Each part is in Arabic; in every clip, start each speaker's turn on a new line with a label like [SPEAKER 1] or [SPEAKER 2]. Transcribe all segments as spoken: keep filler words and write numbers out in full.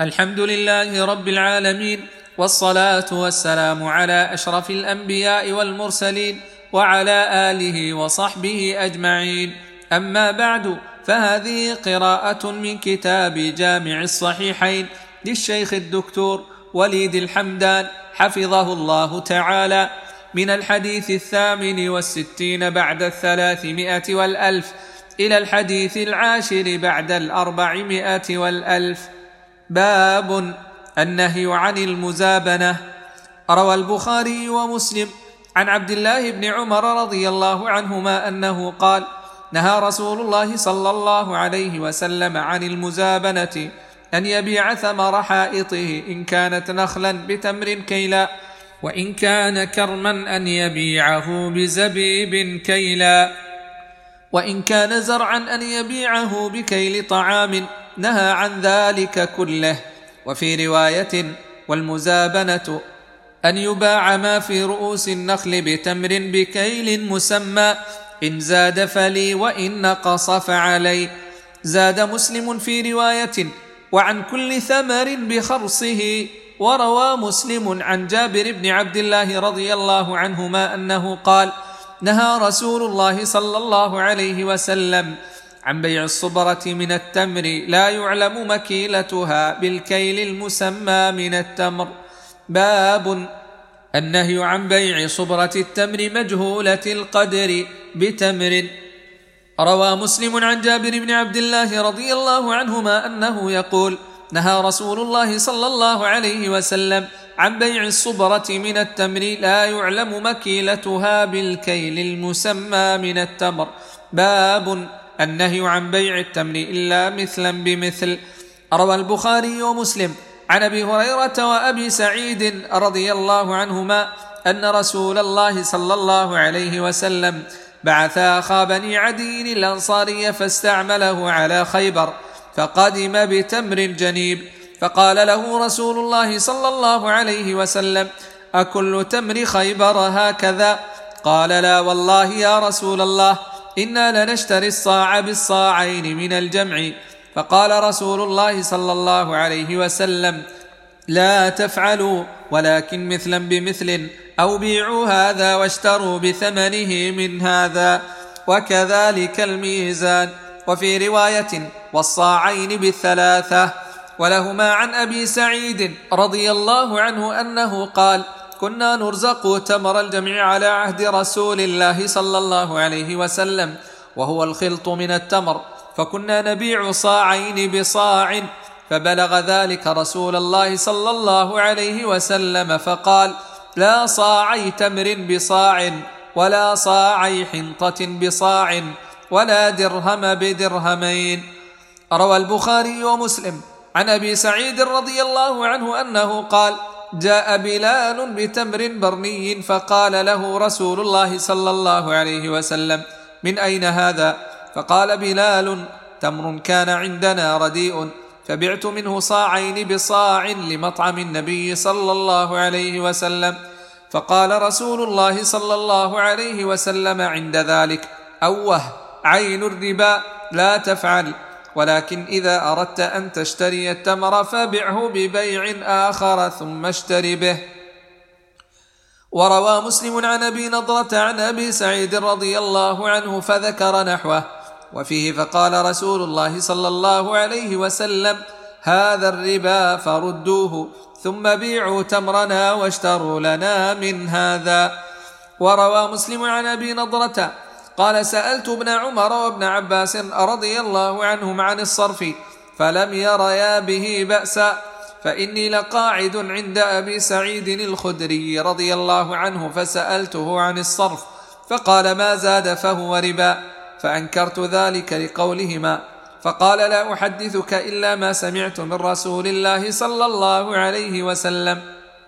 [SPEAKER 1] الحمد لله رب العالمين، والصلاة والسلام على أشرف الأنبياء والمرسلين وعلى آله وصحبه أجمعين. أما بعد، فهذه قراءة من كتاب جامع الصحيحين للشيخ الدكتور وليد الحمدان حفظه الله تعالى، من الحديث الثامن والستين بعد الثلاثمائة والألف إلى الحديث العاشر بعد الأربعمائة والألف. باب النهي عن المزابنة. روى البخاري ومسلم عن عبد الله بن عمر رضي الله عنهما أنه قال: نهى رسول الله صلى الله عليه وسلم عن المزابنة، أن يبيع ثمر حائطه إن كانت نخلا بتمر كيلا، وإن كان كرما أن يبيعه بزبيب كيلا، وإن كان زرعا أن يبيعه بكيل طعام. نهى عن ذلك كله. وفي رواية: والمزابنة أن يباع ما في رؤوس النخل بتمر بكيل مسمى، إن زاد فلي وإن نقص فعلي. زاد مسلم في رواية: وعن كل ثمر بخرصه. وروى مسلم عن جابر بن عبد الله رضي الله عنهما أنه قال: نهى رسول الله صلى الله عليه وسلم عن بيع الصبرة من التمر لا يعلم مكيلتها بالكيل المسمى من التمر. باب النهي عن بيع صبرة التمر مجهولة القدر بتمر. روى مسلم عن جابر بن عبد الله رضي الله عنهما أنه يقول: نهى رسول الله صلى الله عليه وسلم عن بيع الصبرة من التمر لا يعلم مكيلتها بالكيل المسمى من التمر. باب النهي عن بيع التمر إلا مثلا بمثل. روى البخاري ومسلم عن أبي هريرة وأبي سعيد رضي الله عنهما أن رسول الله صلى الله عليه وسلم بعث أخا بني عدي الأنصاري فاستعمله على خيبر، فقدم بتمر جنيب، فقال له رسول الله صلى الله عليه وسلم: أكل تمر خيبر هكذا؟ قال: لا والله يا رسول الله، إنا لنشتري الصاع بالصاعين من الجمع. فقال رسول الله صلى الله عليه وسلم: لا تفعلوا، ولكن مثلا بمثل، أو بيعوا هذا واشتروا بثمنه من هذا، وكذلك الميزان. وفي رواية: والصاعين بالثلاثة. ولهما عن أبي سعيد رضي الله عنه أنه قال: كنا نرزق تمر الجمع على عهد رسول الله صلى الله عليه وسلم، وهو الخلط من التمر، فكنا نبيع صاعين بصاع، فبلغ ذلك رسول الله صلى الله عليه وسلم فقال: لا صاعي تمر بصاع، ولا صاعي حنطة بصاع، ولا درهم بدرهمين. روى البخاري ومسلم عن أبي سعيد رضي الله عنه أنه قال: جاء بلال بتمر برني، فقال له رسول الله صلى الله عليه وسلم: من أين هذا؟ فقال بلال: تمر كان عندنا رديء، فبعت منه صاعين بصاع لمطعم النبي صلى الله عليه وسلم. فقال رسول الله صلى الله عليه وسلم عند ذلك: أوه، عين الربا، لا تفعل، ولكن إذا أردت أن تشتري التمر فبعه ببيع آخر ثم اشتري به. وروى مسلم عن أبي نضرة عن أبي سعيد رضي الله عنه فذكر نحوه، وفيه: فقال رسول الله صلى الله عليه وسلم: هذا الربا فردوه، ثم بيعوا تمرنا واشتروا لنا من هذا. وروى مسلم عن أبي نضرة قال: سألت ابن عمر وابن عباس رضي الله عنهم عن الصرف، فلم يريا به بأسا، فإني لقاعد عند أبي سعيد الخدري رضي الله عنه فسألته عن الصرف، فقال: ما زاد فهو ربا، فأنكرت ذلك لقولهما، فقال: لا أحدثك إلا ما سمعت من رسول الله صلى الله عليه وسلم.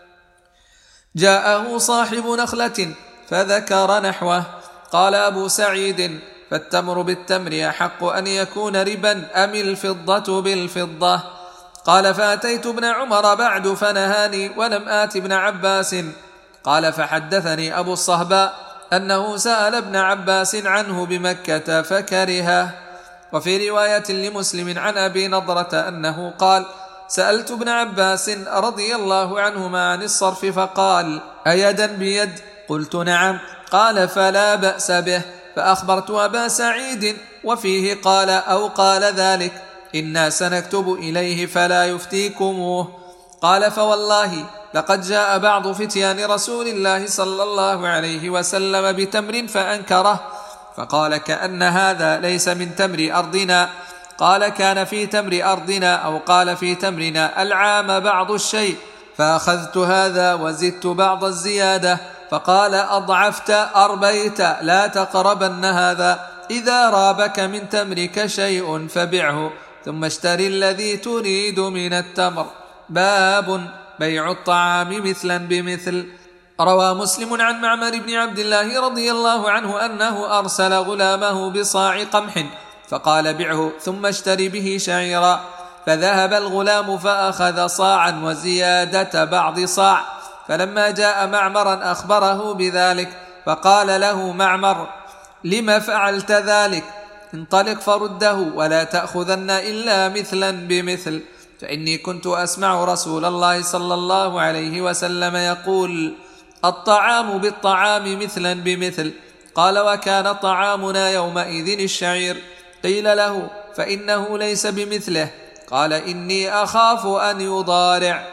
[SPEAKER 1] جاءه صاحب نخلة فذكر نحوه. قال أبو سعيد: فالتمر بالتمر أحق أن يكون ربا أم الفضة بالفضة؟ قال: فأتيت ابن عمر بعد فنهاني، ولم آت ابن عباس. قال: فحدثني أبو الصهباء أنه سأل ابن عباس عنه بمكة فكرهه. وفي رواية لمسلم عن أبي نضرة أنه قال: سألت ابن عباس رضي الله عنهما عن الصرف فقال: أيدا بيد؟ قلت: نعم. قال: فلا بأس به. فأخبرت أبا سعيد وفيه قال أو قال ذلك: إنا سنكتب إليه فلا يفتيكموه. قال: فوالله لقد جاء بعض فتيان رسول الله صلى الله عليه وسلم بتمر فأنكره، فقال: كأن هذا ليس من تمر أرضنا. قال: كان في تمر أرضنا أو قال في تمرنا العام بعض الشيء، فأخذت هذا وزدت بعض الزيادة. فقال: أضعفت أربيت، لا تقربن هذا. إذا رابك من تمرك شيء فبعه، ثم اشتر الذي تريد من التمر. باب بيع الطعام مثلا بمثل. روى مسلم عن معمر بن عبد الله رضي الله عنه أنه أرسل غلامه بصاع قمح فقال: بعه ثم اشتر به شعيرا. فذهب الغلام فأخذ صاعا وزيادة بعض صاع، فلما جاء معمرا أخبره بذلك، فقال له معمر: لم فعلت ذلك؟ انطلق فرده ولا تأخذن إلا مثلا بمثل، فإني كنت أسمع رسول الله صلى الله عليه وسلم يقول: الطعام بالطعام مثلا بمثل. قال: وكان طعامنا يومئذ الشعير. قيل له: فإنه ليس بمثله. قال: إني أخاف أن يضارع.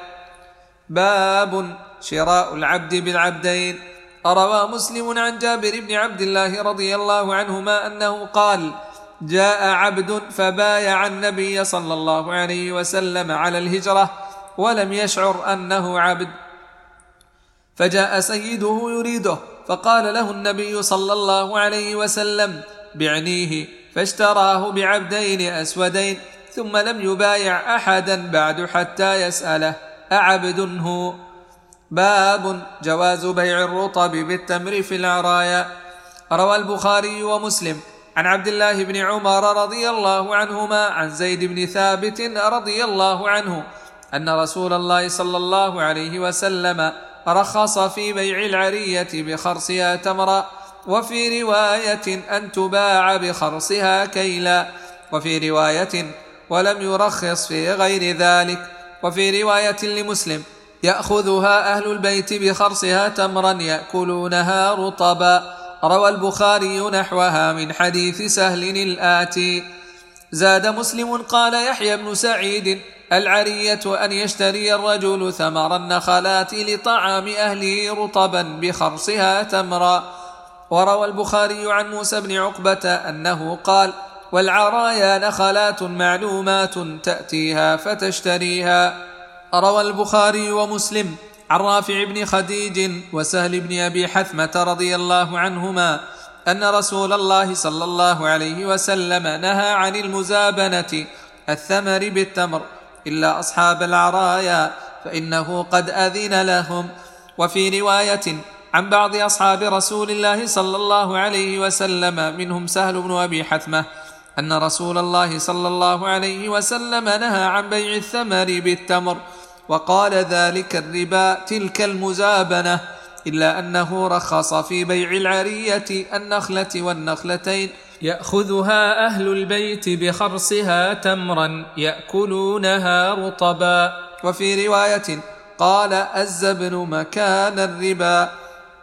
[SPEAKER 1] باب شراء العبد بالعبدين. روى مسلم عن جابر بن عبد الله رضي الله عنهما أنه قال: جاء عبد فبايع النبي صلى الله عليه وسلم على الهجرة ولم يشعر أنه عبد، فجاء سيده يريده، فقال له النبي صلى الله عليه وسلم: بعنيه، فاشتراه بعبدين أسودين، ثم لم يبايع أحدا بعد حتى يسأله: أعبد هو؟ باب جواز بيع الرطب بالتمر في العرايا. روى البخاري ومسلم عن عبد الله بن عمر رضي الله عنهما عن زيد بن ثابت رضي الله عنه أن رسول الله صلى الله عليه وسلم رخص في بيع العرية بخرصها تمرا، وفي رواية أن تباع بخرصها كيلا، وفي رواية ولم يرخص في غير ذلك، وفي رواية لمسلم: يأخذها أهل البيت بخرصها تمرا يأكلونها رطبا. روى البخاري نحوها من حديث سهل الآتي. زاد مسلم: قال يحيى بن سعيد: العرية أن يشتري الرجل ثمر النخلات لطعام أهله رطبا بخرصها تمرا. وروى البخاري عن موسى بن عقبة أنه قال: والعرايا نخلات معلومات تأتيها فتشتريها. روى البخاري ومسلم عن رافع بن خديج وسهل بن أبي حثمة رضي الله عنهما أن رسول الله صلى الله عليه وسلم نهى عن المزابنة الثمر بالتمر إلا أصحاب العرايا، فإنه قد أذن لهم. وفي رواية عن بعض أصحاب رسول الله صلى الله عليه وسلم منهم سهل بن أبي حثمة أن رسول الله صلى الله عليه وسلم نهى عن بيع الثمر بالتمر، وقال: ذلك الربا، تلك المزابنة، إلا أنه رخص في بيع العرية النخلة والنخلتين يأخذها أهل البيت بخرصها تمرا يأكلونها رطبا. وفي رواية قال: الزبن مكان الربا.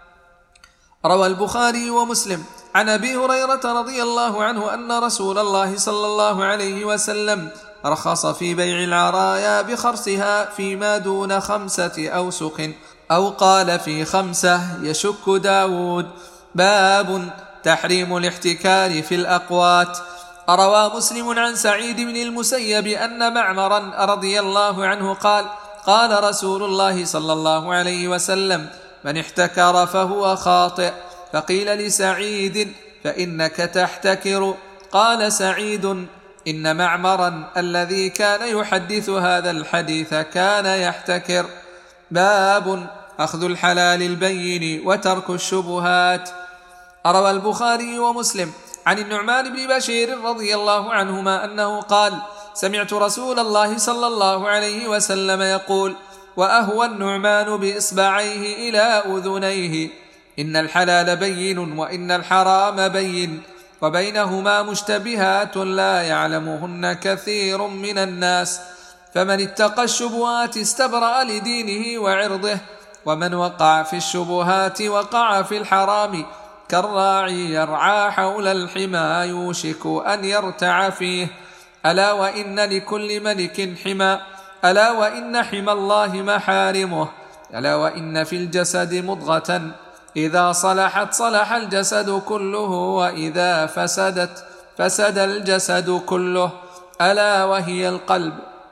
[SPEAKER 1] روى البخاري ومسلم عن أبي هريرة رضي الله عنه أن رسول الله صلى الله عليه وسلم رخص في بيع العرايا بخرصها فيما دون خمسة أوسق، أو قال في خمسة يشك داود. باب تحريم الاحتكار في الأقوات. روى مسلم عن سعيد بن المسيب أن معمرا رضي الله عنه قال: قال رسول الله صلى الله عليه وسلم: من احتكر فهو خاطئ. فقيل لسعيد: فإنك تحتكر. قال سعيد: إن معمرا الذي كان يحدث هذا الحديث كان يحتكر. باب أخذ الحلال البين وترك الشبهات. روى البخاري ومسلم عن النعمان بن بشير رضي الله عنهما أنه قال: سمعت رسول الله صلى الله عليه وسلم يقول: وأهوى النعمان بإصبعيه إلى أذنيه: إن الحلال بين وإن الحرام بين، وبينهما مشتبهات لا يعلمهن كثير من الناس، فمن اتقى الشبهات استبرأ لدينه وعرضه، ومن وقع في الشبهات وقع في الحرام، كالراعي يرعى حول الحمى يوشك أن يرتع فيه. ألا وإن لكل ملك حمى، ألا وإن حمى الله محارمه، ألا وإن في الجسد مضغة إذا صلحت صلح الجسد كله، وإذا فسدت فسد الجسد كله، ألا وهي القلب.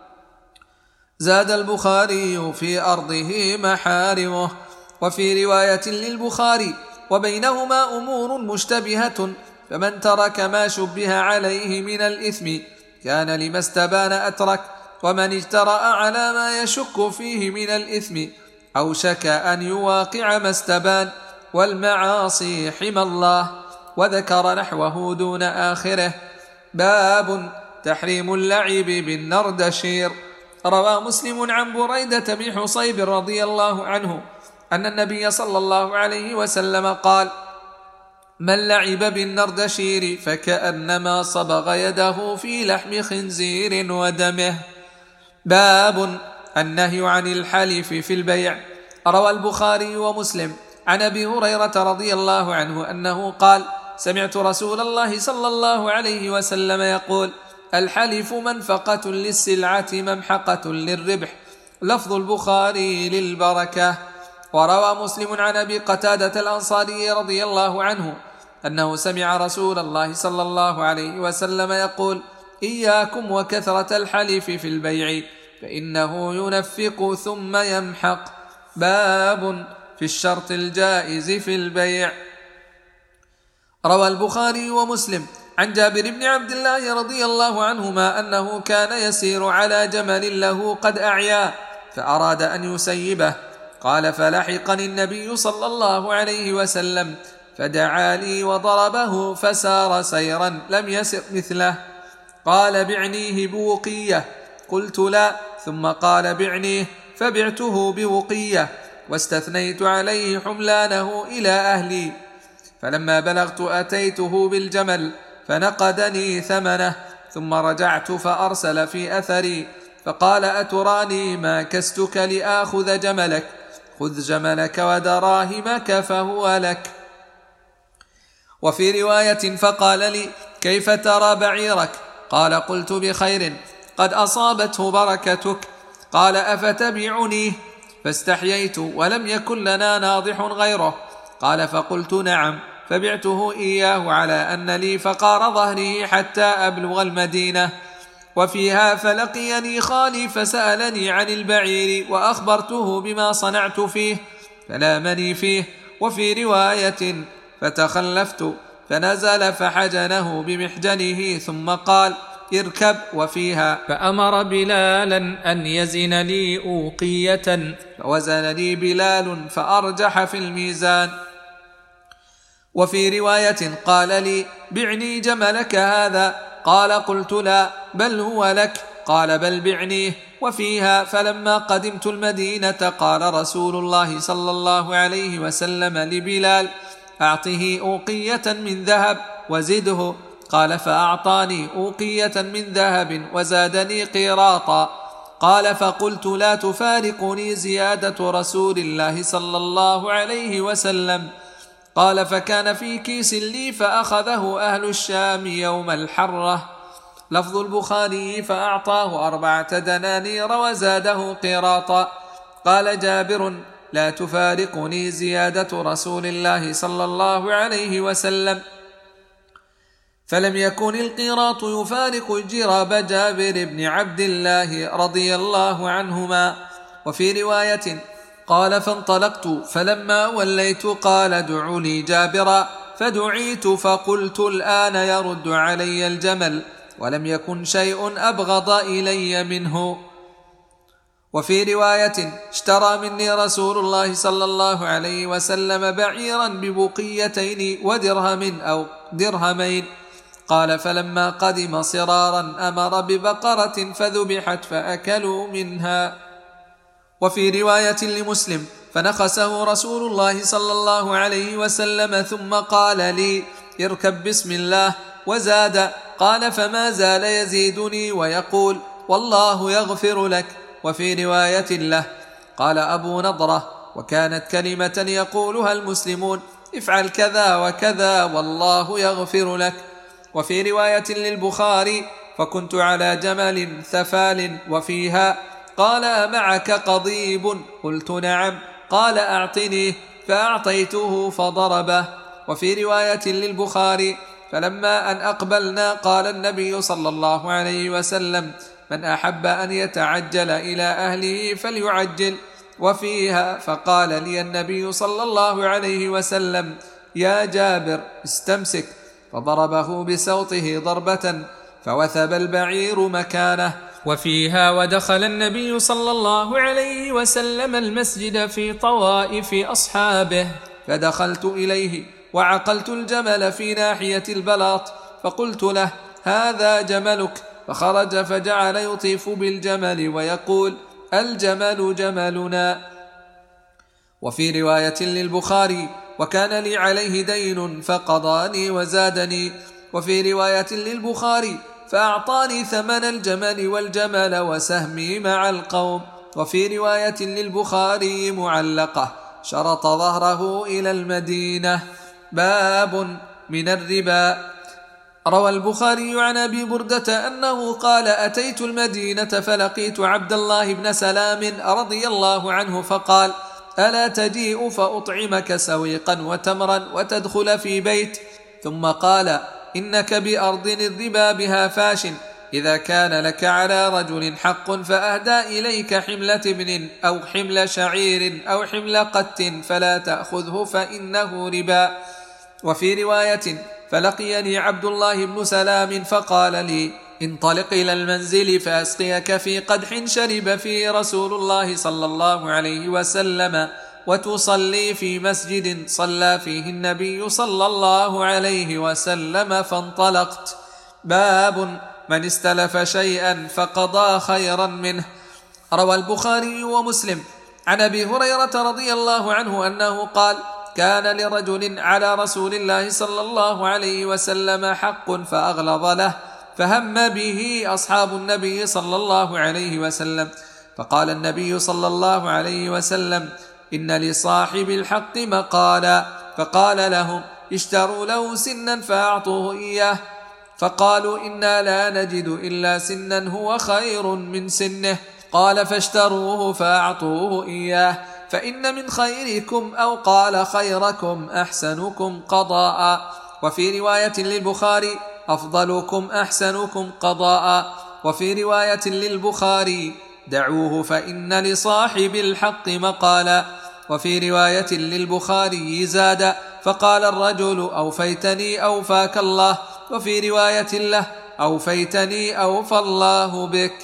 [SPEAKER 1] زاد البخاري في أرضه محارمه. وفي رواية للبخاري: وبينهما أمور مشتبهة، فمن ترك ما شبه عليه من الإثم كان لما استبان أترك، ومن اجترأ على ما يشك فيه من الإثم أوشك أن يواقع ما استبان. والمعاصي حمى الله. وذكر نحوه دون آخره. باب تحريم اللعب بالنردشير. روى مسلم عن بريدة بن حصيب رضي الله عنه أن النبي صلى الله عليه وسلم قال: من لعب بالنردشير فكأنما صبغ يده في لحم خنزير ودمه. باب النهي عن الحلف في البيع. روى البخاري ومسلم عن أبي هريرة رضي الله عنه أنه قال: سمعت رسول الله صلى الله عليه وسلم يقول: الحلف منفقة للسلعة ممحقة للربح. لفظ البخاري للبركة. وروى مسلم عن أبي قتادة الأنصاري رضي الله عنه أنه سمع رسول الله صلى الله عليه وسلم يقول: إياكم وكثرة الحلف في البيع فإنه ينفق ثم يمحق. باب في الشرط الجائز في البيع. روى البخاري ومسلم عن جابر بن عبد الله رضي الله عنهما أنه كان يسير على جمل له قد أعيا، فأراد أن يسيبه، قال: فلحقني النبي صلى الله عليه وسلم فدعا لي وضربه فسار سيرا لم يسر مثله. قال: بعنيه بوقية. قلت: لا. ثم قال: بعنيه، فبعته بوقية، واستثنيت عليه حملانه إلى أهلي. فلما بلغت أتيته بالجمل فنقدني ثمنه، ثم رجعت فأرسل في أثري فقال: أتراني ما كستك لآخذ جملك؟ خذ جملك ودراهمك فهو لك. وفي رواية: فقال لي: كيف ترى بعيرك؟ قال: قلت: بخير، قد أصابته بركتك. قال: أفتبيعني؟ فاستحييت ولم يكن لنا ناضح غيره. قال: فقلت: نعم. فبعته إياه على أن لي فقار ظهره حتى أبلغ المدينة. وفيها: فلقيني خالي فسألني عن البعير وأخبرته بما صنعت فيه فلامني فيه. وفي رواية: فتخلفت فنزل فحجنه بمحجنه ثم قال: اركب. وفيها: فأمر بلالا أن يزن لي أوقية، فوزن لي بلال فأرجح في الميزان. وفي رواية: قال لي: بعني جملك هذا. قال: قلت: لا، بل هو لك. قال: بل بعنيه. وفيها: فلما قدمت المدينة قال رسول الله صلى الله عليه وسلم لبلال: أعطه أوقية من ذهب وزده. قال: فأعطاني أوقية من ذهب وزادني قيراطا. قال: فقلت: لا تفارقني زيادة رسول الله صلى الله عليه وسلم. قال: فكان في كيس لي فأخذه أهل الشام يوم الحرة. لفظ البخاري: فأعطاه أربعة دنانير وزاده قيراطا. قال جابر: لا تفارقني زيادة رسول الله صلى الله عليه وسلم. فلم يكن القيراط يفارق جراب جابر بن عبد الله رضي الله عنهما. وفي رواية: قال: فانطلقت فلما وليت قال: ادعوا لي جابرا. فدعيت فقلت: الآن يرد علي الجمل، ولم يكن شيء أبغض إلي منه. وفي رواية: اشترى مني رسول الله صلى الله عليه وسلم بعيرا ببقيتين ودرهم أو درهمين. قال: فلما قدم صرارا أمر ببقرة فذبحت فأكلوا منها. وفي رواية لمسلم: فنخسه رسول الله صلى الله عليه وسلم ثم قال لي: اركب بسم الله. وزاد: قال: فما زال يزيدني ويقول: والله يغفر لك. وفي رواية له قال أبو نضرة: وكانت كلمة يقولها المسلمون: افعل كذا وكذا والله يغفر لك. وفي رواية للبخاري: فكنت على جمل ثفال وفيها، قال: معك قضيب؟ قلت: نعم. قال: أعطنيه، فأعطيته فضربه. وفي رواية للبخاري: فلما أن أقبلنا قال النبي صلى الله عليه وسلم: من أحب أن يتعجل إلى أهله فليعجل. وفيها: فقال لي النبي صلى الله عليه وسلم: يا جابر استمسك، فضربه بسوطه ضربة فوثب البعير مكانه. وفيها: ودخل النبي صلى الله عليه وسلم المسجد في طوائف أصحابه، فدخلت إليه وعقلت الجمل في ناحية البلاط، فقلت له: هذا جملك. فخرج فجعل يطيف بالجمل ويقول: الجمل جملنا. وفي رواية للبخاري: وكان لي عليه دين فقضاني وزادني. وفي رواية للبخاري: فأعطاني ثمن الجمل والجمل وسهمي مع القوم. وفي رواية للبخاري معلقة: شرط ظهره إلى المدينة. باب من الربا. روى البخاري عن أبي بردة أنه قال: أتيت المدينة فلقيت عبد الله بن سلام رضي الله عنه فقال: ألا تجيء فأطعمك سويقا وتمرا وتدخل في بيت؟ ثم قال: إنك بأرض الربا بها فاش، إذا كان لك على رجل حق فأهدى إليك حملة ابن أو حمل شعير أو حمل قت فلا تأخذه فإنه ربا. وفي رواية: فلقيني عبد الله بن سلام فقال لي: انطلق إلى المنزل فأسقيك في قدح شرب فيه رسول الله صلى الله عليه وسلم، وتصلي في مسجد صلى فيه النبي صلى الله عليه وسلم. فانطلقت. باب من استلف شيئا فقضى خيرا منه. روى البخاري ومسلم عن أبي هريرة رضي الله عنه أنه قال: كان لرجل على رسول الله صلى الله عليه وسلم حق فأغلظ له، فهم به أصحاب النبي صلى الله عليه وسلم، فقال النبي صلى الله عليه وسلم: إن لصاحب الحق مقالا، فقال لهم: اشتروا له سنا فأعطوه إياه، فقالوا: إنا لا نجد إلا سنا هو خير من سنه. قال: فاشتروه فأعطوه إياه، فإن من خيركم أو قال خيركم أحسنكم قضاء. وفي رواية للبخاري: أفضلكم أحسنكم قضاء. وفي رواية للبخاري: دعوه فإن لصاحب الحق مقالا. وفي رواية للبخاري زاد: فقال الرجل: أوفيتني أوفاك الله. وفي رواية له: أوفيتني أوفى الله بك.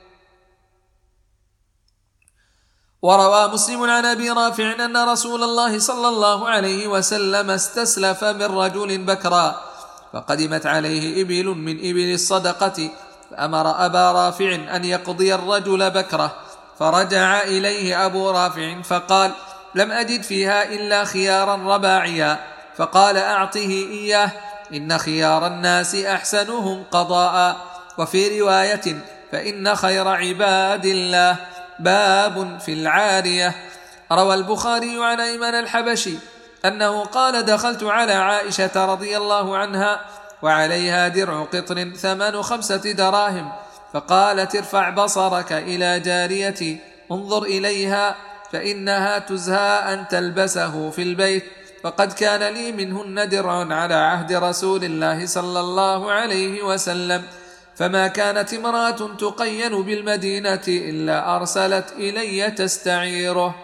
[SPEAKER 1] وروى مسلم عن أبي رافع أن رسول الله صلى الله عليه وسلم استسلف من رجل بكرا، فقدمت عليه إبل من إبل الصدقة، فأمر أبا رافع أن يقضي الرجل بكره، فرجع إليه أبو رافع فقال: لم أجد فيها إلا خيارا رباعيا، فقال: أعطه إياه، إن خيار الناس أحسنهم قضاء. وفي رواية: فإن خير عباد الله. باب في العارية. روى البخاري عن أيمن الحبشي أنه قال: دخلت على عائشة رضي الله عنها وعليها درع قطر ثمن خمسة دراهم، فقالت: ارفع بصرك إلى جاريتي انظر إليها، فإنها تزهى أن تلبسه في البيت، فقد كان لي منهن درع على عهد رسول الله صلى الله عليه وسلم، فما كانت امرأة تقين بالمدينة إلا أرسلت إلي تستعيره.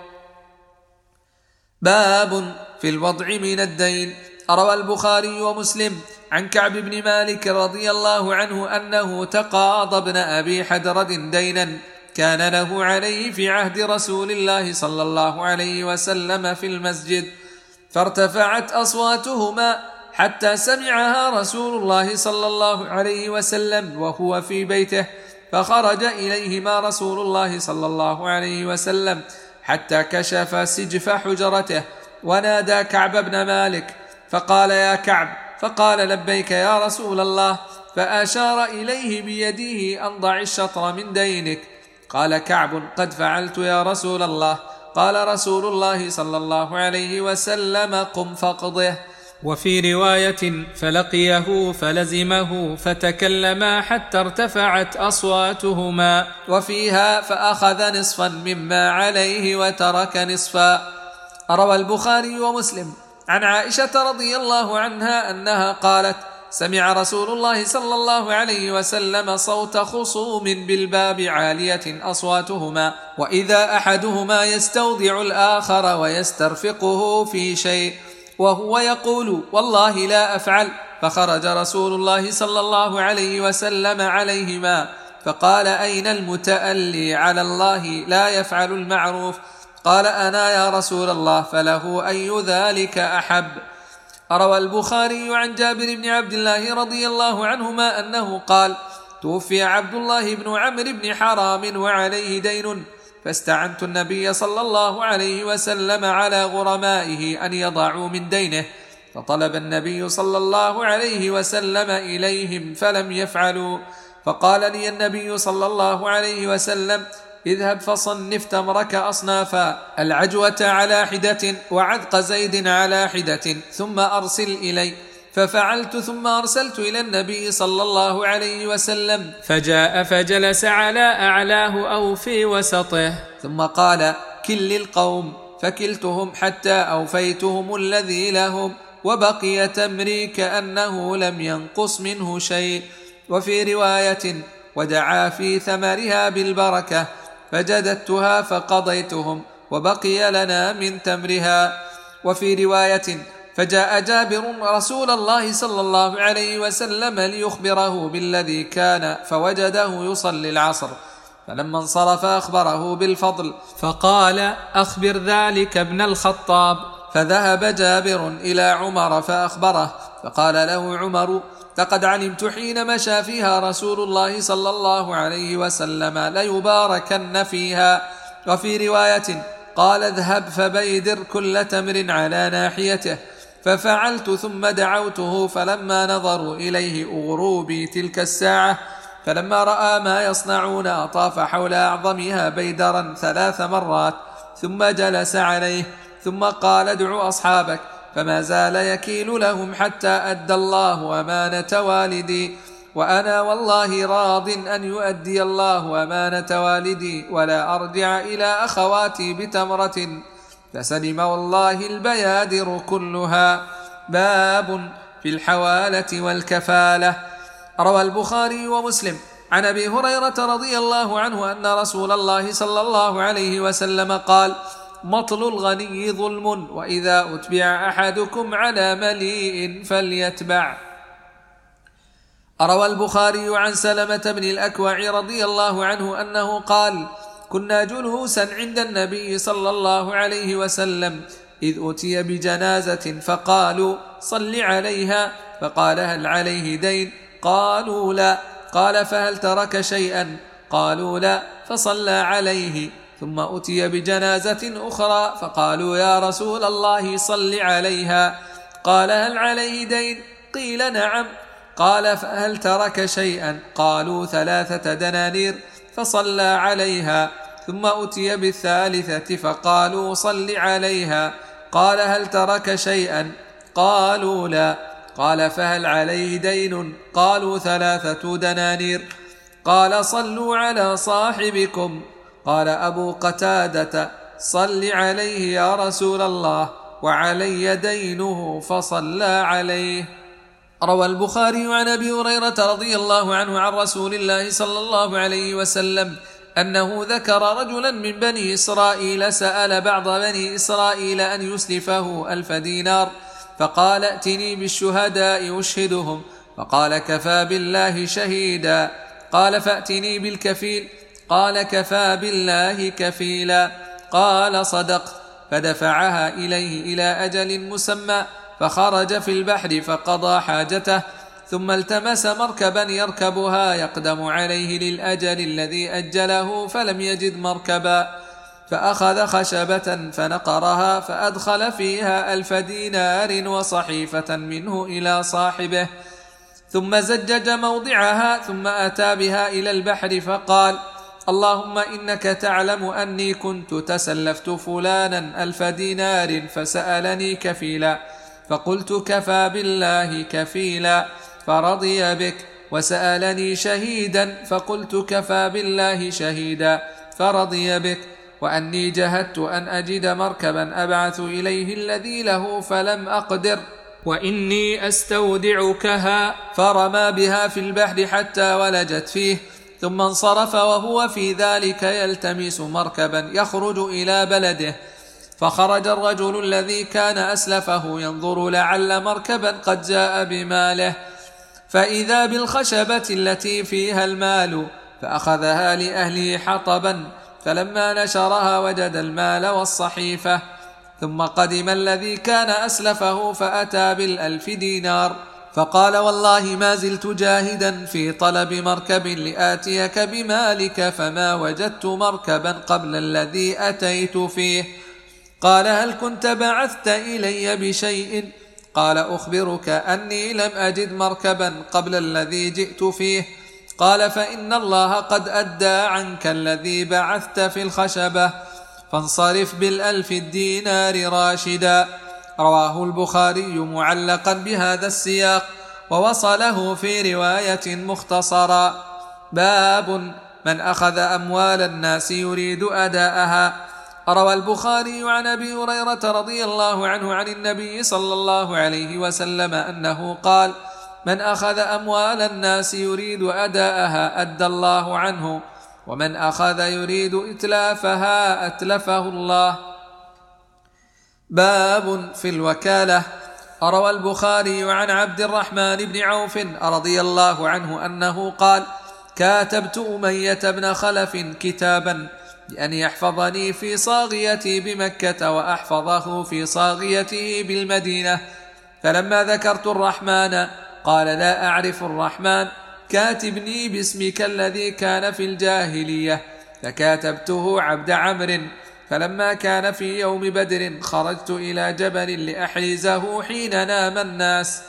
[SPEAKER 1] باب في الوضع من الدين. روى البخاري ومسلم عن كعب بن مالك رضي الله عنه أنه تقاضى ابن أبي حدرد دينا كان له عليه في عهد رسول الله صلى الله عليه وسلم في المسجد، فارتفعت أصواتهما حتى سمعها رسول الله صلى الله عليه وسلم وهو في بيته، فخرج إليهما رسول الله صلى الله عليه وسلم حتى كشف سجف حجرته، ونادى كعب بن مالك فقال: يا كعب، فقال: لبيك يا رسول الله، فأشار إليه بيده أن ضع الشطر من دينك. قال كعب: قد فعلت يا رسول الله. قال رسول الله صلى الله عليه وسلم: قم فاقضه. وفي رواية: فلقيه فلزمه فتكلما حتى ارتفعت أصواتهما. وفيها: فأخذ نصفا مما عليه وترك نصفا. روى البخاري ومسلم عن عائشة رضي الله عنها أنها قالت: سمع رسول الله صلى الله عليه وسلم صوت خصوم بالباب عالية أصواتهما، وإذا أحدهما يستودع الآخر ويسترفقه في شيء وهو يقول: والله لا أفعل. فخرج رسول الله صلى الله عليه وسلم عليهما فقال: أين المتألي على الله لا يفعل المعروف؟ قال: أنا يا رسول الله. فله أي ذلك أحب. روى البخاري عن جابر بن عبد الله رضي الله عنهما أنه قال: توفي عبد الله بن عمرو بن حرام وعليه دين، فاستعنت النبي صلى الله عليه وسلم على غرمائه أن يضعوا من دينه، فطلب النبي صلى الله عليه وسلم إليهم فلم يفعلوا. فقال لي النبي صلى الله عليه وسلم: اذهب فصنف تمرك أصنافا، العجوة على حدة وعذق زيد على حدة، ثم أرسل إلي. ففعلت ثم أرسلت إلى النبي صلى الله عليه وسلم، فجاء فجلس على أعلاه أو في وسطه، ثم قال: كل القوم، فكلتهم حتى أوفيتهم الذي لهم، وبقي تمري كأنه لم ينقص منه شيء. وفي رواية: ودعا في ثمرها بالبركة، فجددتها فقضيتهم، وبقي لنا من تمرها. وفي رواية: فجاء جابر رسول الله صلى الله عليه وسلم ليخبره بالذي كان، فوجده يصلي العصر، فلما انصرف أخبره بالفضل، فقال: أخبر ذلك ابن الخطاب. فذهب جابر إلى عمر فأخبره، فقال له عمر: لقد علمت حين مشى فيها رسول الله صلى الله عليه وسلم ليباركن فيها. وفي رواية: قال: اذهب فبيدر كل تمر على ناحيته. ففعلت ثم دعوته، فلما نظروا إليه أغروا بي تلك الساعة، فلما رأى ما يصنعون أطاف حول أعظمها بيدرا ثلاث مرات، ثم جلس عليه، ثم قال: ادعوا أصحابك. فما زال يكيل لهم حتى أدى الله أمانة والدي، وأنا والله راض أن يؤدي الله أمانة والدي، ولا أرجع إلى أخواتي بتمرة. فسلم والله البيادر كلها. باب في الحوالة والكفالة. روى البخاري ومسلم عن أبي هريرة رضي الله عنه أن رسول الله صلى الله عليه وسلم قال: مطل الغني ظلم، وإذا أتبع أحدكم على مليء فليتبع. روى البخاري عن سلمة بن الأكوع رضي الله عنه أنه قال: كنا جلوسا عند النبي صلى الله عليه وسلم إذ أتي بجنازة فقالوا: صل عليها. فقال: هل عليه دين؟ قالوا: لا. قال: فهل ترك شيئا؟ قالوا: لا. فصلى عليه. ثم أتي بجنازة أخرى فقالوا: يا رسول الله صل عليها. قال: هل عليه دين؟ قيل: نعم. قال: فهل ترك شيئا؟ قالوا: ثلاثة دنانير. فصلى عليها. ثم أتي بالثالثة فقالوا: صل عليها. قال: هل ترك شيئا؟ قالوا: لا. قال: فهل عليه دين؟ قالوا: ثلاثة دنانير. قال: صلوا على صاحبكم. قال أبو قتادة: صل عليه يا رسول الله، وعلي دينه. فصلى عليه. روى البخاري عن أبي هريرة رضي الله عنه عن رسول الله صلى الله عليه وسلم أنه ذكر رجلا من بني إسرائيل سأل بعض بني إسرائيل أن يسلفه ألف دينار، فقال: ائتني بالشهداء أشهدهم. فقال: كفى بالله شهيدا. قال: فأتني بالكفيل. قال: كفى بالله كفيلا. قال: صدقت. فدفعها إليه إلى أجل مسمى، فخرج في البحر فقضى حاجته، ثم التمس مركبا يركبها يقدم عليه للأجل الذي أجله، فلم يجد مركبا، فأخذ خشبة فنقرها فأدخل فيها ألف دينار وصحيفة منه إلى صاحبه، ثم زجج موضعها، ثم أتى بها إلى البحر فقال: اللهم إنك تعلم أني كنت تسلفت فلانا ألف دينار فسألني كفيلا، فقلت كفى بالله كفيلا فرضي بك، وسألني شهيدا فقلت كفى بالله شهيدا فرضي بك، وأني جهدت أن أجد مركبا أبعث إليه الذي له فلم أقدر، وإني أستودعكها، فرمى بها في البحر حتى ولجت فيه، ثم انصرف وهو في ذلك يلتمس مركبا يخرج إلى بلده. فخرج الرجل الذي كان أسلفه ينظر لعل مركبا قد جاء بماله، فإذا بالخشبة التي فيها المال، فأخذها لأهله حطبا، فلما نشرها وجد المال والصحيفة. ثم قدم الذي كان أسلفه فأتى بالألف دينار، فقال: والله ما زلت جاهدا في طلب مركب لآتيك بمالك، فما وجدت مركبا قبل الذي أتيت فيه. قال: هل كنت بعثت إلي بشيء؟ قال: أخبرك أني لم أجد مركبا قبل الذي جئت فيه. قال: فإن الله قد أدى عنك الذي بعثت في الخشبة، فانصرف بالألف الدينار راشدا. رواه البخاري معلقا بهذا السياق، ووصله في رواية مختصرا. باب من أخذ أموال الناس يريد أداءها. روى البخاري عن أبي هريرة رضي الله عنه عن النبي صلى الله عليه وسلم أنه قال: من أخذ أموال الناس يريد أداءها أدى الله عنه، ومن أخذ يريد إتلافها أتلفه الله. باب في الوكالة. روى البخاري عن عبد الرحمن بن عوف رضي الله عنه أنه قال: كاتبت أمية بن خلف كتابا بأن يحفظني في صاغيتي بمكة وأحفظه في صاغيته بالمدينة، فلما ذكرت الرحمن قال: لا أعرف الرحمن، كاتبني باسمك الذي كان في الجاهلية، فكاتبته عبد عمرو. فلما كان في يوم بدر خرجت إلى جبل لأحرزه حين نام الناس،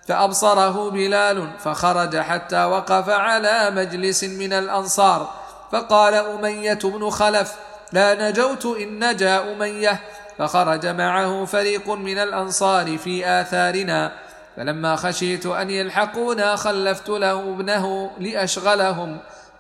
[SPEAKER 1] فأبصره بلال، فخرج حتى وقف على مجلس من الأنصار، فقال أمية بن خلف: لا نجوت إن نجا أمية. فخرج معه فريق من الأنصار في آثارنا، فلما خشيت أن يلحقونا خلفت له ابنه لأشغلهم،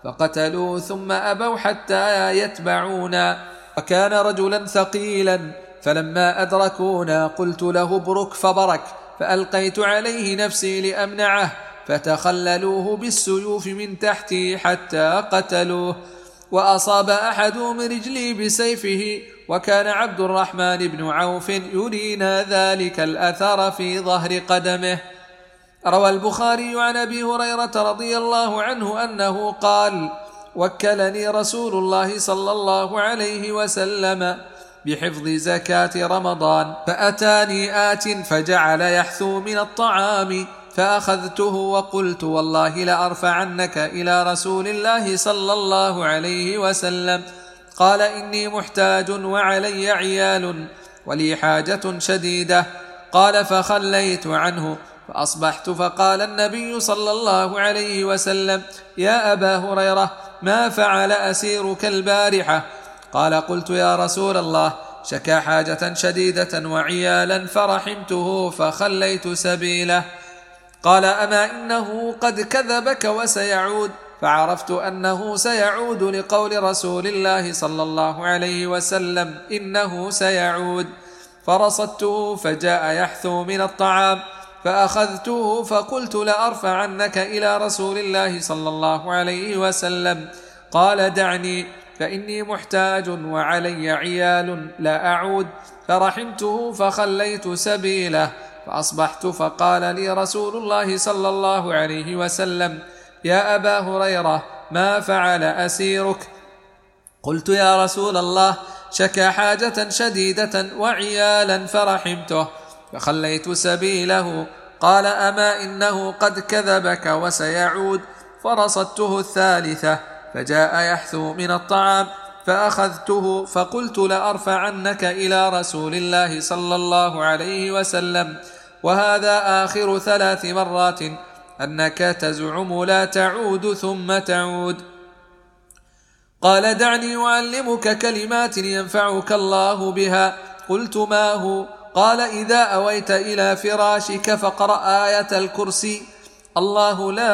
[SPEAKER 1] فقتلوه ثم أبوا حتى يتبعونا، وكان رجلا ثقيلا. فلما أدركونا قلت له برك، فبرك، فألقيت عليه نفسي لأمنعه، فتخللوه بالسيوف من تحتي حتى قتلوه، وأصاب أحدهم رجلي بسيفه، وكان عبد الرحمن بن عوف يرينا ذلك الأثر في ظهر قدمه. روى البخاري عن أبي هريرة رضي الله عنه أنه قال: وكلني رسول الله صلى الله عليه وسلم بحفظ زكاة رمضان، فأتاني آت فجعل يحثو من الطعام، فأخذته وقلت: والله لأرفعنك إلى رسول الله صلى الله عليه وسلم. قال: إني محتاج وعلي عيال ولي حاجة شديدة. قال: فخليت عنه، فأصبحت فقال النبي صلى الله عليه وسلم: يا أبا هريرة، ما فعل أسيرك البارحة؟ قال: قلت: يا رسول الله، شكا حاجة شديدة وعيالا فرحمته فخليت سبيله. قال: أما إنه قد كذبك وسيعود. فعرفت أنه سيعود لقول رسول الله صلى الله عليه وسلم: إنه سيعود. فرصدته فجاء يحثو من الطعام، فأخذته فقلت: لأرفعنك إلى رسول الله صلى الله عليه وسلم. قال: دعني، فإني محتاج وعلي عيال لا أعود. فرحمته فخليت سبيله، فأصبحت فقال لي رسول الله صلى الله عليه وسلم: يا أبا هريرة، ما فعل أسيرك؟ قلت: يا رسول الله، شكا حاجة شديدة وعيالا فرحمته فخليت سبيله. قال: أما إنه قد كذبك وسيعود. فرصدته الثالثة، فجاء يحثو من الطعام، فأخذته فقلت: لأرفعنك إلى رسول الله صلى الله عليه وسلم. وهذا آخر ثلاث مرات. أنك تزعم لا تعود ثم تعود. قال دعني أعلمك كلمات ينفعك الله بها. قلت ما هو؟ قال إذا أويت إلى فراشك فاقرأ آية الكرسي: الله لا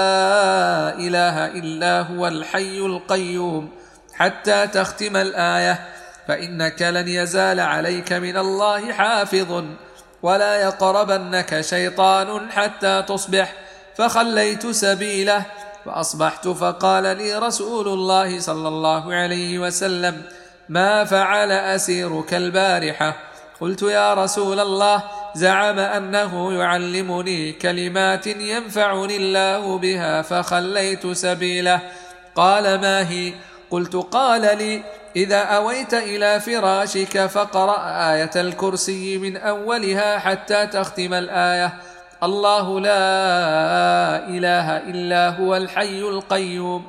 [SPEAKER 1] إله إلا هو الحي القيوم، حتى تختم الآية، فإنك لن يزال عليك من الله حافظ، ولا يقربنك شيطان حتى تصبح. فخليت سبيله فأصبحت، فقال لي رسول الله صلى الله عليه وسلم: ما فعل أسيرك البارحة؟ قلت: يا رسول الله، زعم أنه يعلمني كلمات ينفعني الله بها فخليت سبيله. قال: ما هي؟ قلت: قال لي: إذا أويت إلى فراشك فقرأ آية الكرسي من أولها حتى تختم الآية: الله لا إله إلا هو الحي القيوم.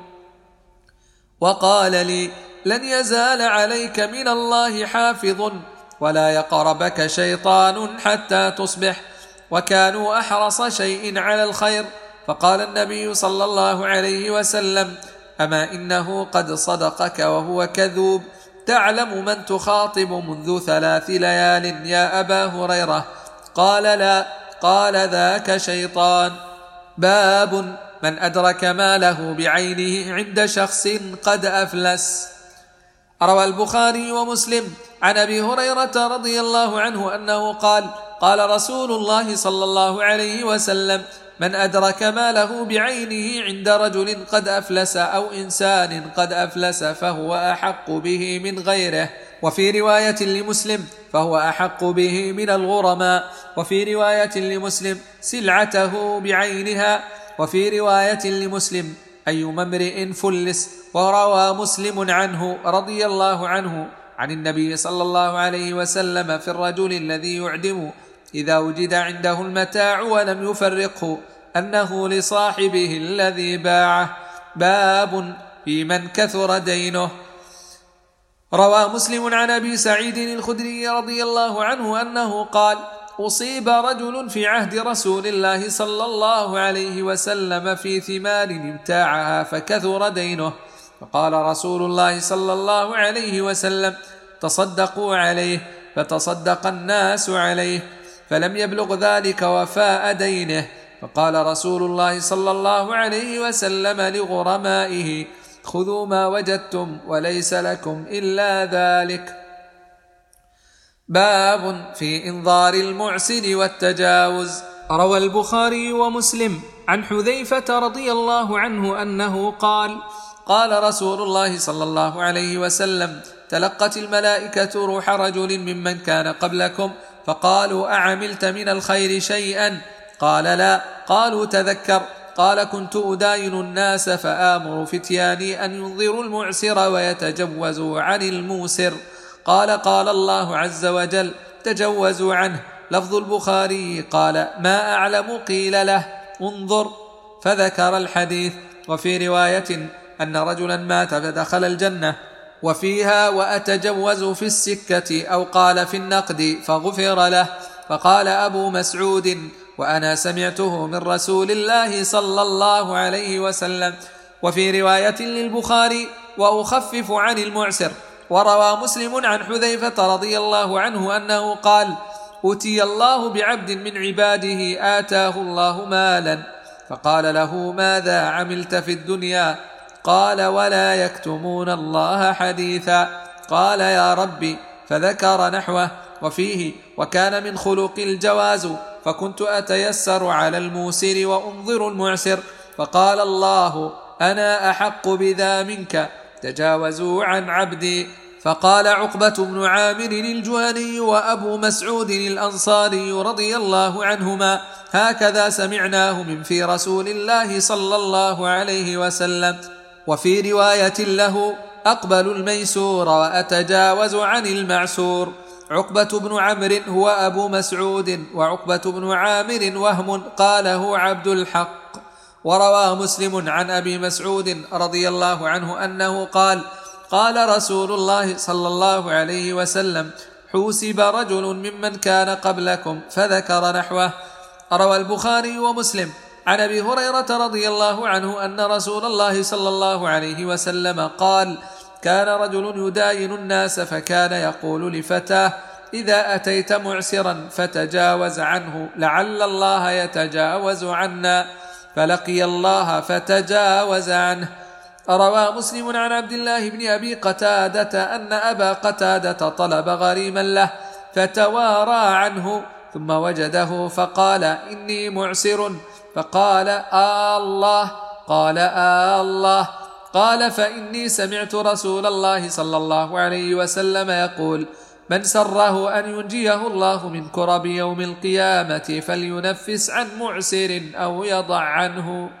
[SPEAKER 1] وقال لي: لن يزال عليك من الله حافظ، ولا يقربك شيطان حتى تصبح. وكانوا أحرص شيء على الخير. فقال النبي صلى الله عليه وسلم: أما إنه قد صدقك وهو كذوب. تعلم من تخاطب منذ ثلاث ليال يا أبا هريرة؟ قال: لا. قال: ذاك شيطان. باب من أدرك ماله بعينه عند شخص قد أفلس. روى البخاري ومسلم عن أبي هريرة رضي الله عنه أنه قال: قال رسول الله صلى الله عليه وسلم: من أدرك ماله بعينه عند رجل قد أفلس أو إنسان قد أفلس فهو أحق به من غيره. وفي رواية لمسلم: فهو أحق به من الغرماء. وفي رواية لمسلم: سلعته بعينها. وفي رواية لمسلم: أيما امرئ فلس. وروى مسلم عنه رضي الله عنه عن النبي صلى الله عليه وسلم في الرجل الذي يعدم إذا وجد عنده المتاع ولم يفرقه أنه لصاحبه الذي باعه. باب في من كثر دينه. روى مسلم عن أبي سعيد الخدري رضي الله عنه أنه قال: أصيب رجل في عهد رسول الله صلى الله عليه وسلم في ثمار ابتاعها فكثر دينه، فقال رسول الله صلى الله عليه وسلم: تصدقوا عليه، فتصدق الناس عليه، فلم يبلغ ذلك وفاء دينه، فقال رسول الله صلى الله عليه وسلم لغرمائه: خذوا ما وجدتم وليس لكم إلا ذلك. باب في إنظار المعسر والتجاوز. روى البخاري ومسلم عن حذيفة رضي الله عنه أنه قال: قال رسول الله صلى الله عليه وسلم: تلقت الملائكة روح رجل ممن كان قبلكم فقالوا: أعملت من الخير شيئا؟ قال: لا. قالوا: تذكر. قال: كنت أداين الناس فآمر فتياني أن ينظروا المعسر ويتجوزوا عن الموسر. قال: قال الله عز وجل: تجوزوا عنه. لفظ البخاري: قال: ما أعلم. قيل له: انظر، فذكر الحديث. وفي رواية أن رجلا مات فدخل الجنة، وفيها: وأتجوز في السكة، أو قال في النقد، فغفر له. فقال أبو مسعود: وأنا سمعته من رسول الله صلى الله عليه وسلم. وفي رواية للبخاري: وأخفف عن المعسر. وروى مسلم عن حذيفة رضي الله عنه أنه قال: أتي الله بعبد من عباده آتاه الله مالا، فقال له: ماذا عملت في الدنيا؟ قال: ولا يكتمون الله حديثا. قال: يا ربي، فذكر نحوه. وفيه: وكان من خلق الجواز، فكنت أتيسر على الموسر وأنظر المعسر، فقال الله: أنا أحق بذا منك، تجاوزوا عن عبدي. فقال عقبة بن عامر الجهني وأبو مسعود الأنصاري رضي الله عنهما: هكذا سمعناه من في رسول الله صلى الله عليه وسلم. وفي رواية له: أقبل الميسور وأتجاوز عن المعسور. عقبة بن عمرو هو أبو مسعود، وعقبة بن عامر وهم قاله عبد الحق. وروى مسلم عن أبي مسعود رضي الله عنه أنه قال: قال رسول الله صلى الله عليه وسلم: حوسب رجل ممن كان قبلكم، فذكر نحوه. روى البخاري ومسلم عن أبي هريرة رضي الله عنه أن رسول الله صلى الله عليه وسلم قال: كان رجل يداين الناس فكان يقول لفتاه: إذا أتيت معسرا فتجاوز عنه لعل الله يتجاوز عنا، فلقي الله فتجاوز عنه. روى مسلم عن عبد الله بن أبي قتادة أن أبا قتادة طلب غريما له فتوارى عنه ثم وجده فقال: إني معسر. فقال: آه الله. قال: آه الله. قال: فإني سمعت رسول الله صلى الله عليه وسلم يقول: من سره أن ينجيه الله من كرب يوم القيامة فلينفس عن معسر أو يضع عنه.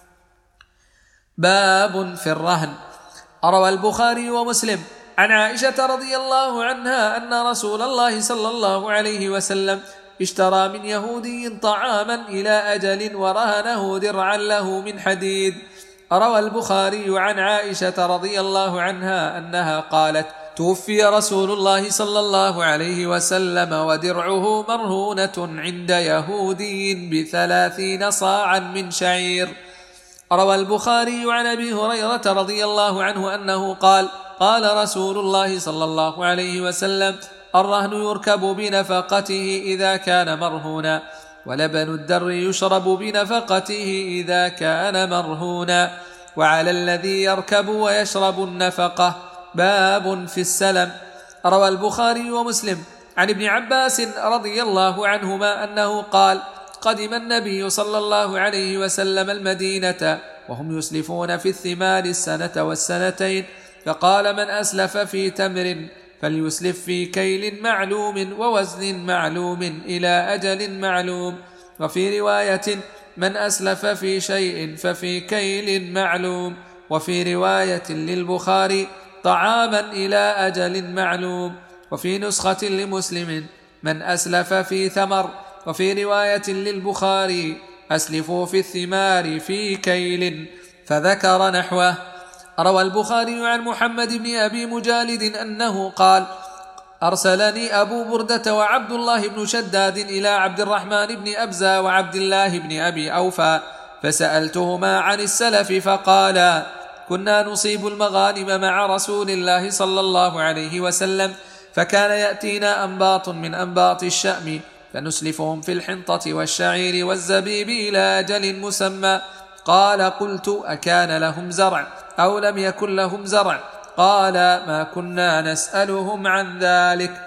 [SPEAKER 1] باب في الرهن. روى البخاري ومسلم عن عائشة رضي الله عنها أن رسول الله صلى الله عليه وسلم اشترى من يهودي طعاما إلى أجل ورهنه درعا له من حديد. روى البخاري عن عائشة رضي الله عنها أنها قالت: توفي رسول الله صلى الله عليه وسلم ودرعه مرهونة عند يهودي بثلاثين صاعا من شعير. روى البخاري عن أبي هريرة رضي الله عنه أنه قال: قال رسول الله صلى الله عليه وسلم: الرهن يركب بنفقته إذا كان مرهونا، ولبن الدر يشرب بنفقته إذا كان مرهونا، وعلى الذي يركب ويشرب النفقة. باب في السلم. روى البخاري ومسلم عن ابن عباس رضي الله عنهما أنه قال: قدم النبي صلى الله عليه وسلم المدينة وهم يسلفون في الثمار السنة والسنتين، فقال: من أسلف في تمر فليسلف في كيل معلوم ووزن معلوم إلى أجل معلوم. وفي رواية: من أسلف في شيء ففي كيل معلوم. وفي رواية للبخاري: طعاما إلى أجل معلوم. وفي نسخة لمسلم: من أسلف في ثمر. وفي رواية للبخاري: أسلفوا في الثمار في كيل، فذكر نحوه. روى البخاري عن محمد بن أبي مجالد أنه قال: أرسلني أبو بردة وعبد الله بن شداد إلى عبد الرحمن بن أبزى وعبد الله بن أبي أوفى فسألتهما عن السلف فقالا: كنا نصيب المغانم مع رسول الله صلى الله عليه وسلم، فكان يأتينا أنباط من أنباط الشأم فنسلفهم في الحنطة والشعير والزبيب إلى أجل مسمى. قال: قلت: أكان لهم زرع أو لم يكن لهم زرع؟ قال: ما كنا نسألهم عن ذلك.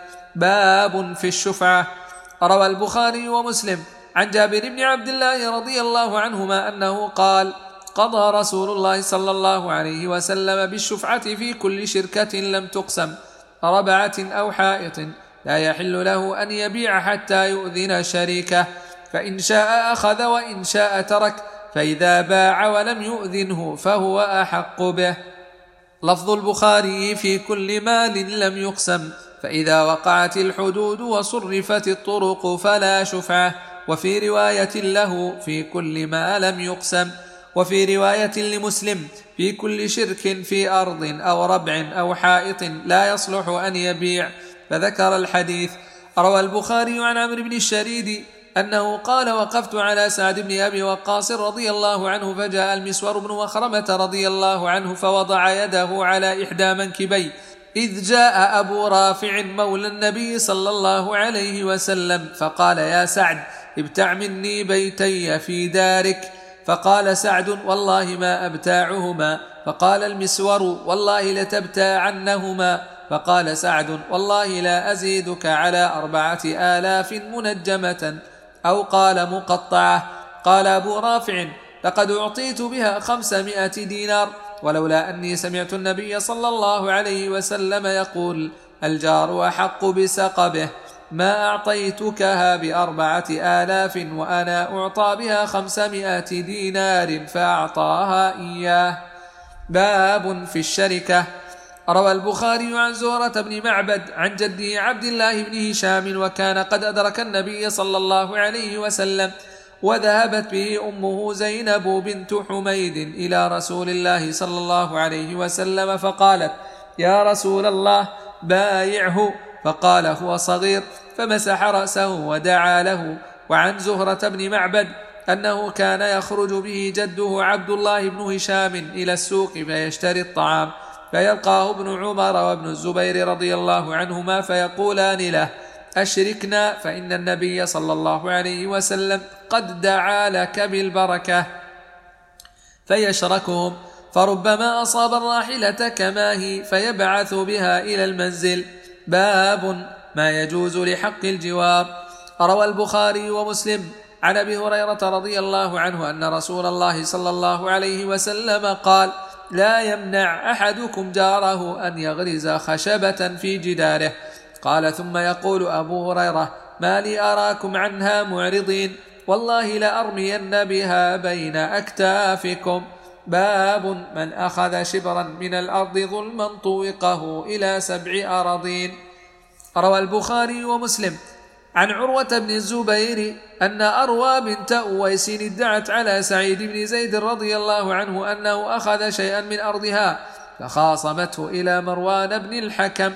[SPEAKER 1] باب في الشفعة. روى البخاري ومسلم عن جابر بن عبد الله رضي الله عنهما أنه قال: قضى رسول الله صلى الله عليه وسلم بالشفعة في كل شركة لم تقسم، ربعة أو حائط، لا يحل له أن يبيع حتى يؤذن شريكه، فإن شاء أخذ وإن شاء ترك، فإذا باع ولم يؤذنه فهو أحق به. لفظ البخاري: في كل مال لم يقسم، فإذا وقعت الحدود وصرفت الطرق فلا شفعة. وفي رواية له: في كل ما لم يقسم. وفي رواية لمسلم: في كل شرك في أرض أو ربع أو حائط لا يصلح أن يبيع، فذكر الحديث. روى البخاري عن عمرو بن الشريد أنه قال: وقفت على سعد بن أبي وقاص رضي الله عنه، فجاء المسور بن مخرمة رضي الله عنه فوضع يده على إحدى منكبي، إذ جاء أبو رافع مولى النبي صلى الله عليه وسلم فقال: يا سعد، ابتع مني بيتي في دارك. فقال سعد: والله ما أبتاعهما. فقال المسور: والله لتبتاعنهما. فقال سعد: والله لا أزيدك على أربعة آلاف منجمة، أو قال مقطعة. قال أبو رافع: لقد أعطيت بها خمسمائة دينار، ولولا أني سمعت النبي صلى الله عليه وسلم يقول: الجار أحق بسقبه، ما أعطيتكها بأربعة آلاف وأنا أعطى بها خمسمائة دينار فأعطاها إياه. باب في الشركة. روى البخاري عن زهرة بن معبد عن جده عبد الله بن هشام، وكان قد أدرك النبي صلى الله عليه وسلم، وذهبت به أمه زينب بنت حميد إلى رسول الله صلى الله عليه وسلم فقالت: يا رسول الله، بايعه. فقال: هو صغير، فمسح رأسه ودعا له. وعن زهرة بن معبد أنه كان يخرج به جده عبد الله بن هشام إلى السوق فيشتري الطعام، فيلقاه ابن عمر وابن الزبير رضي الله عنهما فيقولان له: أشركنا، فإن النبي صلى الله عليه وسلم قد دعا لك بالبركة. فيشركهم، فربما أصاب الراحلة كما هي فيبعث بها إلى المنزل. باب ما يجوز لحق الجوار. روى البخاري ومسلم عن أبي هريرة رضي الله عنه أن رسول الله صلى الله عليه وسلم قال: لا يمنع أحدكم جاره أن يغرز خشبة في جداره. قال: ثم يقول أبو هريرة: ما لي أراكم عنها معرضين، والله لأرمين بها بين أكتافكم. باب من أخذ شبرا من الأرض ظلما طوقه إلى سبع أراضين. روى البخاري ومسلم عن عروة بن الزبير أن أروى بنت أويس ادعت على سعيد بن زيد رضي الله عنه أنه أخذ شيئا من أرضها، فخاصمته إلى مروان بن الحكم،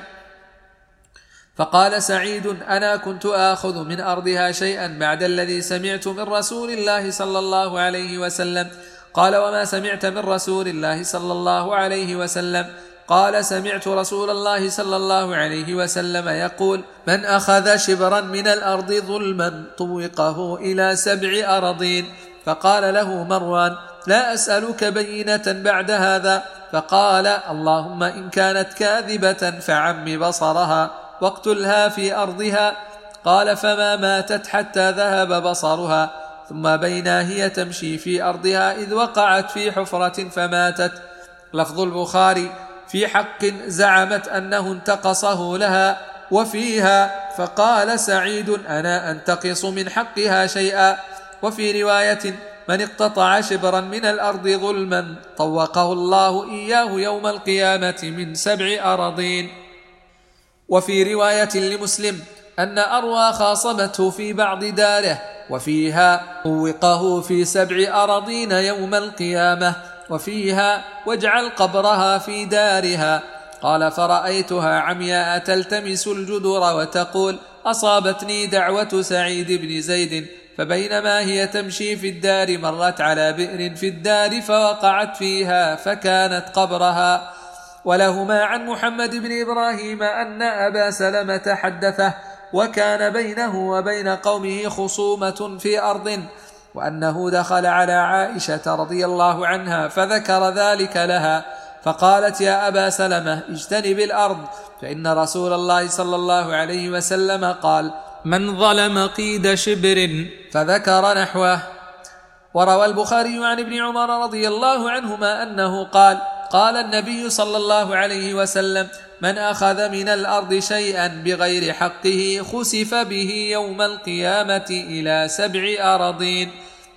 [SPEAKER 1] فقال سعيد: أنا كنت آخذ من أرضها شيئا بعد الذي سمعت من رسول الله صلى الله عليه وسلم. قال: وما سمعت من رسول الله صلى الله عليه وسلم؟ قال: سمعت رسول الله صلى الله عليه وسلم يقول: من أخذ شبرا من الأرض ظلما طوقه إلى سبع أراضين. فقال له مروان: لا أسألك بينة بعد هذا. فقال: اللهم إن كانت كاذبة فعم بصرها واقتلها في أرضها. قال: فما ماتت حتى ذهب بصرها، ثم بينا هي تمشي في أرضها إذ وقعت في حفرة فماتت. لفظ البخاري: في حق زعمت أنه انتقصه لها وفيها، فقال سعيد: أنا أنتقص من حقها شيئا. وفي رواية: من اقتطع شبرا من الأرض ظلما طوقه الله إياه يوم القيامة من سبع أراضين. وفي رواية لمسلم أن أروى خاصمته في بعض داره، وفيها: طوقه في سبع أراضين يوم القيامة. وفيها: واجعل قبرها في دارها. قال: فرأيتها عمياء تلتمس الجدر وتقول: أصابتني دعوة سعيد بن زيد. فبينما هي تمشي في الدار مرت على بئر في الدار فوقعت فيها فكانت قبرها. ولهما عن محمد بن إبراهيم أن أبا سلمة حدثه وكان بينه وبين قومه خصومة في أرض، وأنه دخل على عائشة رضي الله عنها فذكر ذلك لها، فقالت: يا أبا سلمة اجتنب الأرض، فإن رسول الله صلى الله عليه وسلم قال: من ظلم قيد شبر، فذكر نحوه. وروى البخاري عن ابن عمر رضي الله عنهما أنه قال: قال النبي صلى الله عليه وسلم: من أخذ من الأرض شيئا بغير حقه خسف به يوم القيامة إلى سبع أراضين.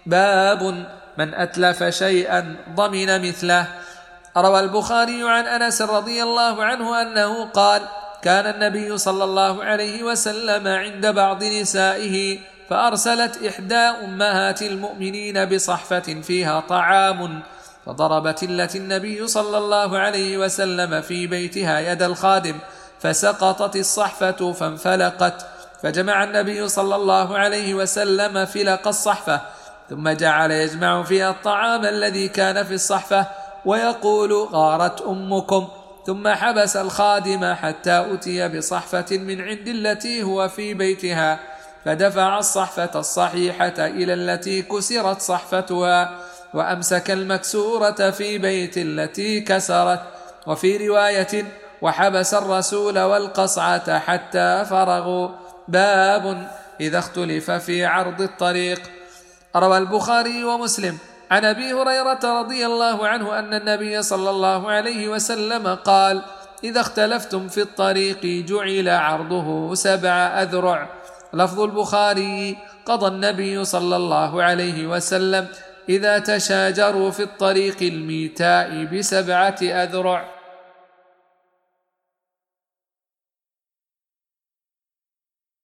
[SPEAKER 1] باب من أتلف شيئا ضمن مثله. روى البخاري عن أنس رضي الله عنه أنه قال: كان النبي صلى الله عليه وسلم عند بعض نسائه، فأرسلت إحدى أمهات المؤمنين بصحفة فيها طعام، فضربت التي النبي صلى الله عليه وسلم في بيتها يد الخادم، فسقطت الصحفة فانفلقت، فجمع النبي صلى الله عليه وسلم فلق الصحفة، ثم جعل يجمع فيها الطعام الذي كان في الصحفة ويقول: غارت أمكم، ثم حبس الخادم حتى أتي بصحفة من عند التي هو في بيتها، فدفع الصحفة الصحيحة إلى التي كسرت صحفتها، وأمسك المكسورة في بيت التي كسرت. وفي رواية: وحبس الرسول والقصعة حتى فرغوا. باب إذا اختلف في عرض الطريق. روى البخاري ومسلم عن أبي هريرة رضي الله عنه أن النبي صلى الله عليه وسلم قال: إذا اختلفتم في الطريق جعل عرضه سبع أذرع. لفظ البخاري: قضى النبي صلى الله عليه وسلم: إذا تشاجروا في الطريق الميتاء بسبعة أذرع.